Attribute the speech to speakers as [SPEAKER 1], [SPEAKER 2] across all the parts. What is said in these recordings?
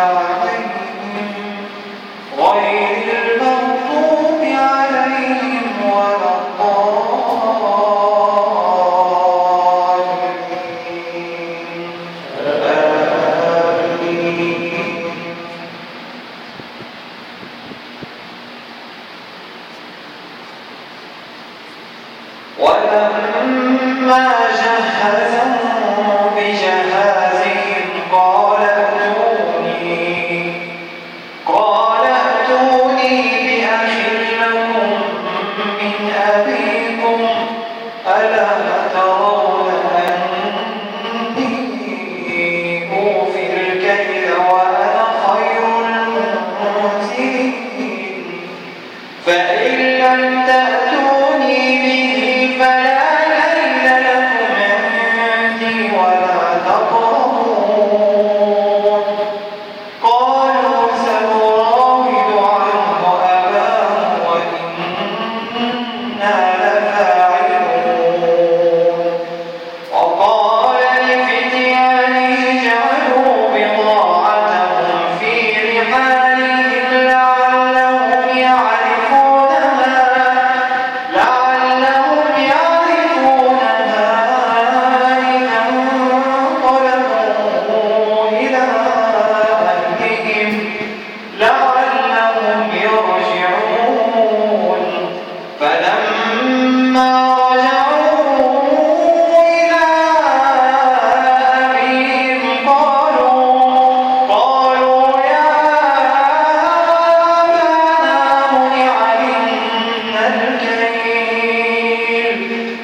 [SPEAKER 1] ولما جهزهم بجهازهم قال ائتوني بأخ لكم من أبيكم ألا ترون أني أوفي الكيل وأنا خير المنزلين فإن لم تأتوني به فلا كيل لكم عندي ولا تقربون. قالوا سنراود عنه أباه وإنا لفاعلون. وقال لفتيانه اجعلوا بضاعتهم في رحالهم لعلهم يعرفونها إذا انقلبوا إلى أهلهم لعلهم يرجعون. فلما رجعوا إلى أبيهم قالوا يا أبانا منع منا الكيل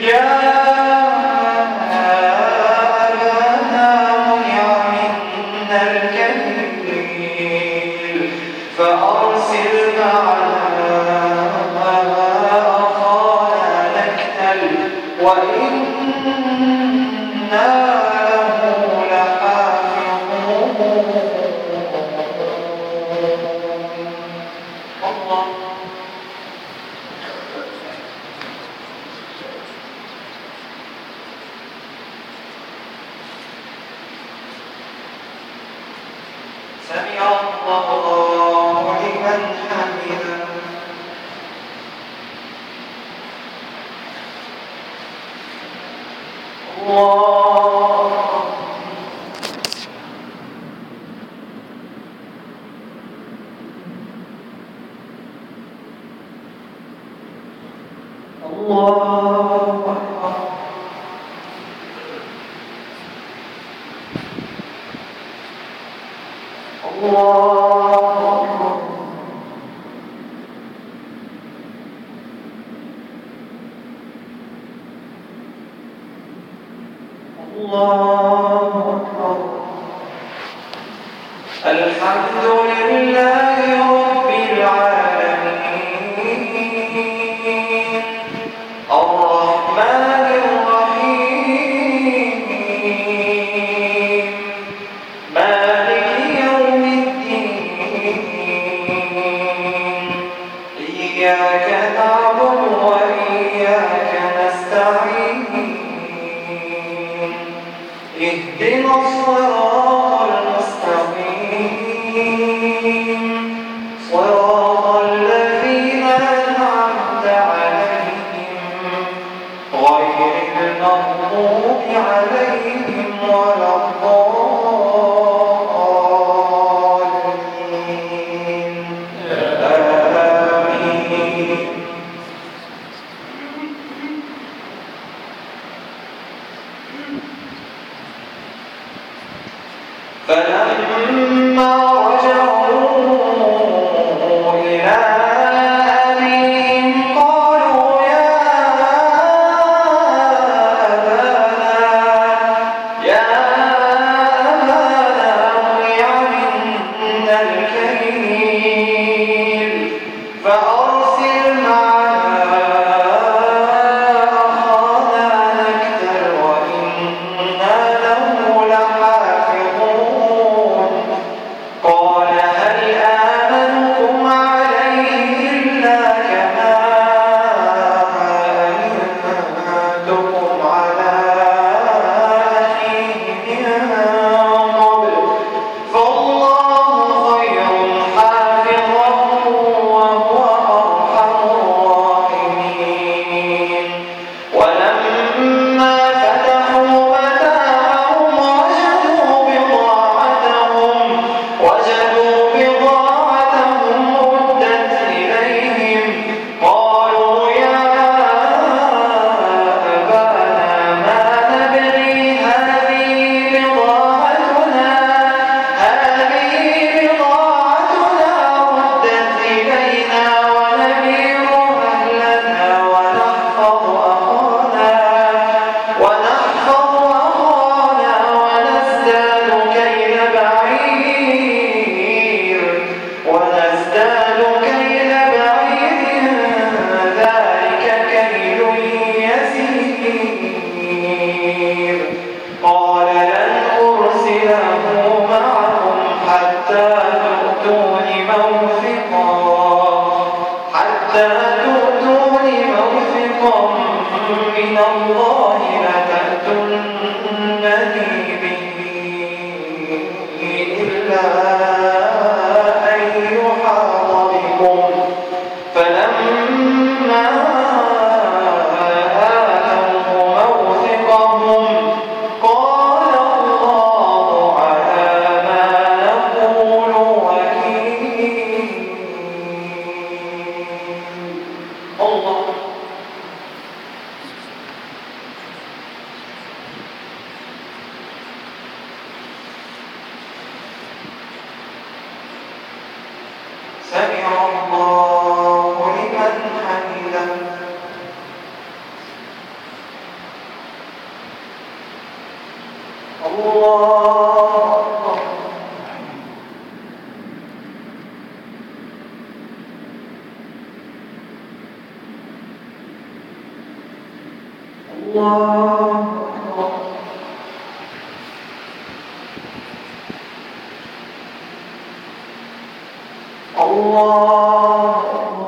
[SPEAKER 1] فأرسل معنا أخانا نكتل وإنا له لحافظون. الله سمع الله لمن حمده. الله أكبر. الله أكبر. الله أكبر. الحمد لله رب العالمين الرحمن الرحيم مالك يوم الدين إياك نعبد وإياك نستعين اهدنا الصراط المستقيم حتى تؤتون موثقا من الله لتأتونني به إلا أن يحاط بكم فلما آتوه موثقهم قال الله على ما نقول وكيل. الله سمع الله لمن حمده. الله الله الله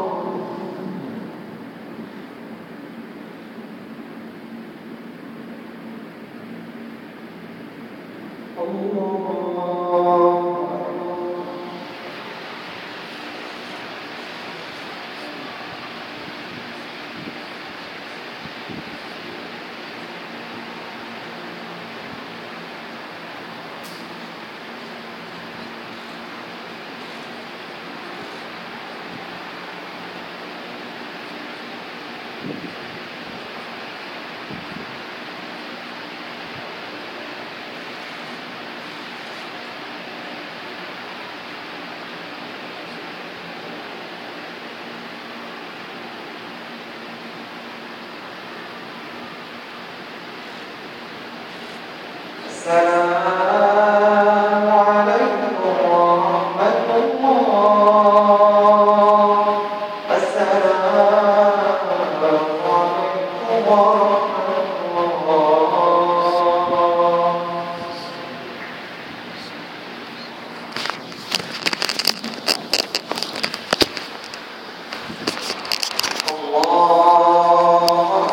[SPEAKER 1] السلام عليكم ورحمة الله. السلام عليكم ورحمة الله.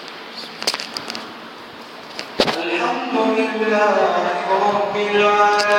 [SPEAKER 1] الحمد لله رب العالمين.